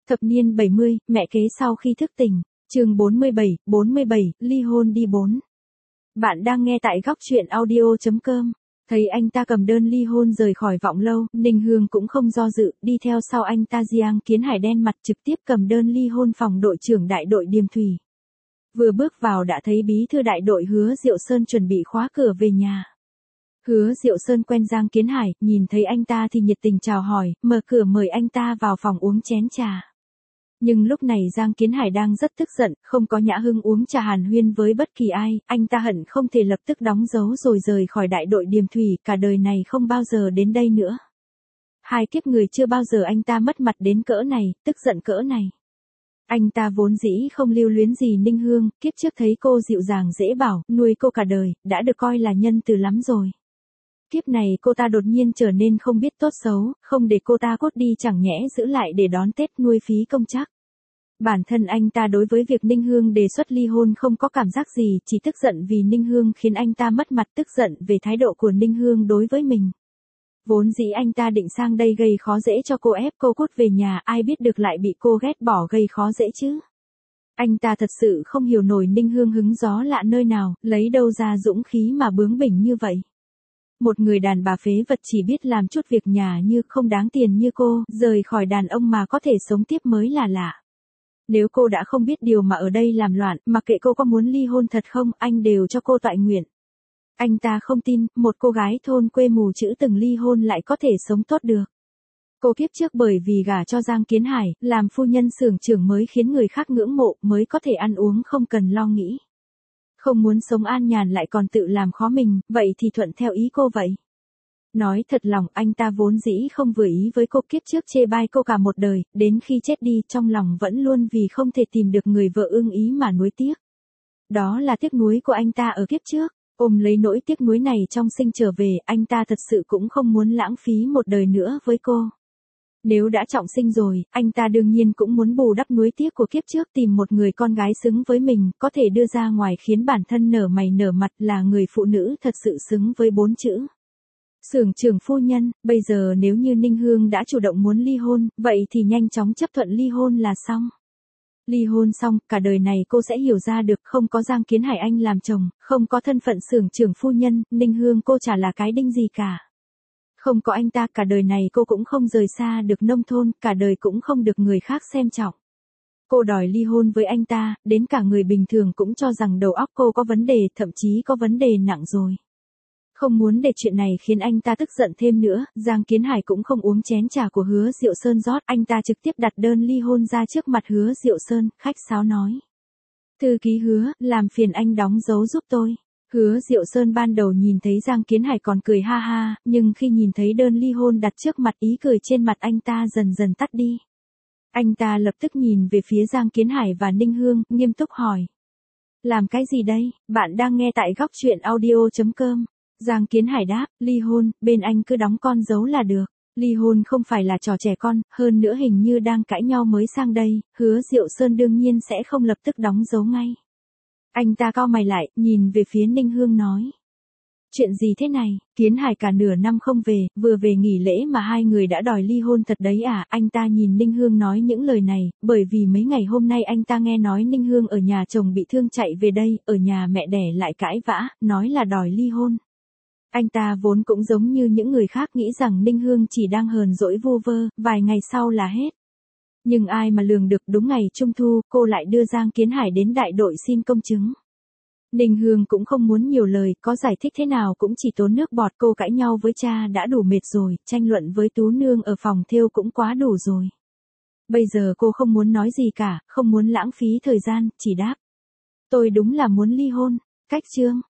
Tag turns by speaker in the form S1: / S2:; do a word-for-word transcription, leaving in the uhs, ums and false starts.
S1: Thập niên bảy mươi, mẹ kế sau khi thức tỉnh. Chương bốn mươi bảy, bốn mươi bảy, ly hôn đi bốn. Bạn đang nghe tại góc truyện audio chấm com. Thấy anh ta cầm đơn ly hôn rời khỏi Vọng Lâu, Ninh Hương cũng không do dự, đi theo sau anh ta. Giang Kiến Hải đen mặt trực tiếp cầm đơn ly hôn phòng đội trưởng đại đội Điềm Thủy. Vừa bước vào đã thấy bí thư đại đội Hứa Diệu Sơn chuẩn bị khóa cửa về nhà. Hứa Diệu Sơn quen Giang Kiến Hải, nhìn thấy anh ta thì nhiệt tình chào hỏi, mở cửa mời anh ta vào phòng uống chén trà. Nhưng lúc này Giang Kiến Hải đang rất tức giận, không có nhã hứng uống trà hàn huyên với bất kỳ ai, anh ta hận không thể lập tức đóng dấu rồi rời khỏi đại đội Điềm Thủy, cả đời này không bao giờ đến đây nữa. Hai kiếp người chưa bao giờ anh ta mất mặt đến cỡ này, tức giận cỡ này. Anh ta vốn dĩ không lưu luyến gì Ninh Hương, kiếp trước thấy cô dịu dàng dễ bảo, nuôi cô cả đời, đã được coi là nhân từ lắm rồi. Kiếp này cô ta đột nhiên trở nên không biết tốt xấu, không để cô ta cốt đi chẳng nhẽ giữ lại để đón Tết nuôi phí công chắc. Bản thân anh ta đối với việc Ninh Hương đề xuất ly hôn không có cảm giác gì, chỉ tức giận vì Ninh Hương khiến anh ta mất mặt, tức giận về thái độ của Ninh Hương đối với mình. Vốn dĩ anh ta định sang đây gây khó dễ cho cô, ép cô cút về nhà, ai biết được lại bị cô ghét bỏ gây khó dễ chứ. Anh ta thật sự không hiểu nổi Ninh Hương hứng gió lạ nơi nào, lấy đâu ra dũng khí mà bướng bỉnh như vậy. Một người đàn bà phế vật chỉ biết làm chút việc nhà như không đáng tiền như cô, rời khỏi đàn ông mà có thể sống tiếp mới là lạ. Nếu cô đã không biết điều mà ở đây làm loạn, mặc kệ cô có muốn ly hôn thật không, anh đều cho cô toại nguyện. Anh ta không tin, một cô gái thôn quê mù chữ từng ly hôn lại có thể sống tốt được. Cô kiếp trước bởi vì gả cho Giang Kiến Hải, làm phu nhân xưởng trưởng mới khiến người khác ngưỡng mộ, mới có thể ăn uống không cần lo nghĩ. Không muốn sống an nhàn lại còn tự làm khó mình, vậy thì thuận theo ý cô vậy. Nói thật lòng, anh ta vốn dĩ không vừa ý với cô, kiếp trước chê bai cô cả một đời, đến khi chết đi trong lòng vẫn luôn vì không thể tìm được người vợ ưng ý mà nuối tiếc. Đó là tiếc nuối của anh ta ở kiếp trước, ôm lấy nỗi tiếc nuối này trong sinh trở về, anh ta thật sự cũng không muốn lãng phí một đời nữa với cô. Nếu đã trọng sinh rồi, anh ta đương nhiên cũng muốn bù đắp nuối tiếc của kiếp trước, tìm một người con gái xứng với mình, có thể đưa ra ngoài khiến bản thân nở mày nở mặt, là người phụ nữ thật sự xứng với bốn chữ xưởng trưởng phu nhân. Bây giờ nếu như Ninh Hương đã chủ động muốn ly hôn, vậy thì nhanh chóng chấp thuận ly hôn là xong. Ly hôn xong, cả đời này cô sẽ hiểu ra được, không có Giang Kiến Hải anh làm chồng, không có thân phận xưởng trưởng phu nhân, Ninh Hương cô chả là cái đinh gì cả. Không có anh ta, cả đời này cô cũng không rời xa được nông thôn, cả đời cũng không được người khác xem trọng. Cô đòi ly hôn với anh ta, đến cả người bình thường cũng cho rằng đầu óc cô có vấn đề, thậm chí có vấn đề nặng rồi. Không muốn để chuyện này khiến anh ta tức giận thêm nữa, Giang Kiến Hải cũng không uống chén trà của Hứa Diệu Sơn rót, anh ta trực tiếp đặt đơn ly hôn ra trước mặt Hứa Diệu Sơn, khách sáo nói. Thư ký Hứa, làm phiền anh đóng dấu giúp tôi. Hứa Diệu Sơn ban đầu nhìn thấy Giang Kiến Hải còn cười ha ha, nhưng khi nhìn thấy đơn ly hôn đặt trước mặt, ý cười trên mặt anh ta dần dần tắt đi. Anh ta lập tức nhìn về phía Giang Kiến Hải và Ninh Hương, nghiêm túc hỏi. Làm cái gì đây? Bạn đang nghe tại góc truyện audio chấm com. Giang Kiến Hải đáp, ly hôn, bên anh cứ đóng con dấu là được. Ly hôn không phải là trò trẻ con, hơn nữa hình như đang cãi nhau mới sang đây, Hứa Diệu Sơn đương nhiên sẽ không lập tức đóng dấu ngay. Anh ta cau mày lại, nhìn về phía Ninh Hương nói. Chuyện gì thế này, Kiến Hải cả nửa năm không về, vừa về nghỉ lễ mà hai người đã đòi ly hôn thật đấy à? Anh ta nhìn Ninh Hương nói những lời này, bởi vì mấy ngày hôm nay anh ta nghe nói Ninh Hương ở nhà chồng bị thương chạy về đây, ở nhà mẹ đẻ lại cãi vã, nói là đòi ly hôn. Anh ta vốn cũng giống như những người khác nghĩ rằng Ninh Hương chỉ đang hờn dỗi vu vơ, vài ngày sau là hết. Nhưng ai mà lường được, đúng ngày Trung Thu, cô lại đưa Giang Kiến Hải đến đại đội xin công chứng. Ninh Hương cũng không muốn nhiều lời, có giải thích thế nào cũng chỉ tốn nước bọt, cô cãi nhau với cha đã đủ mệt rồi, tranh luận với Tú Nương ở phòng thêu cũng quá đủ rồi. Bây giờ cô không muốn nói gì cả, không muốn lãng phí thời gian, chỉ đáp. Tôi đúng là muốn ly hôn. Cách chương,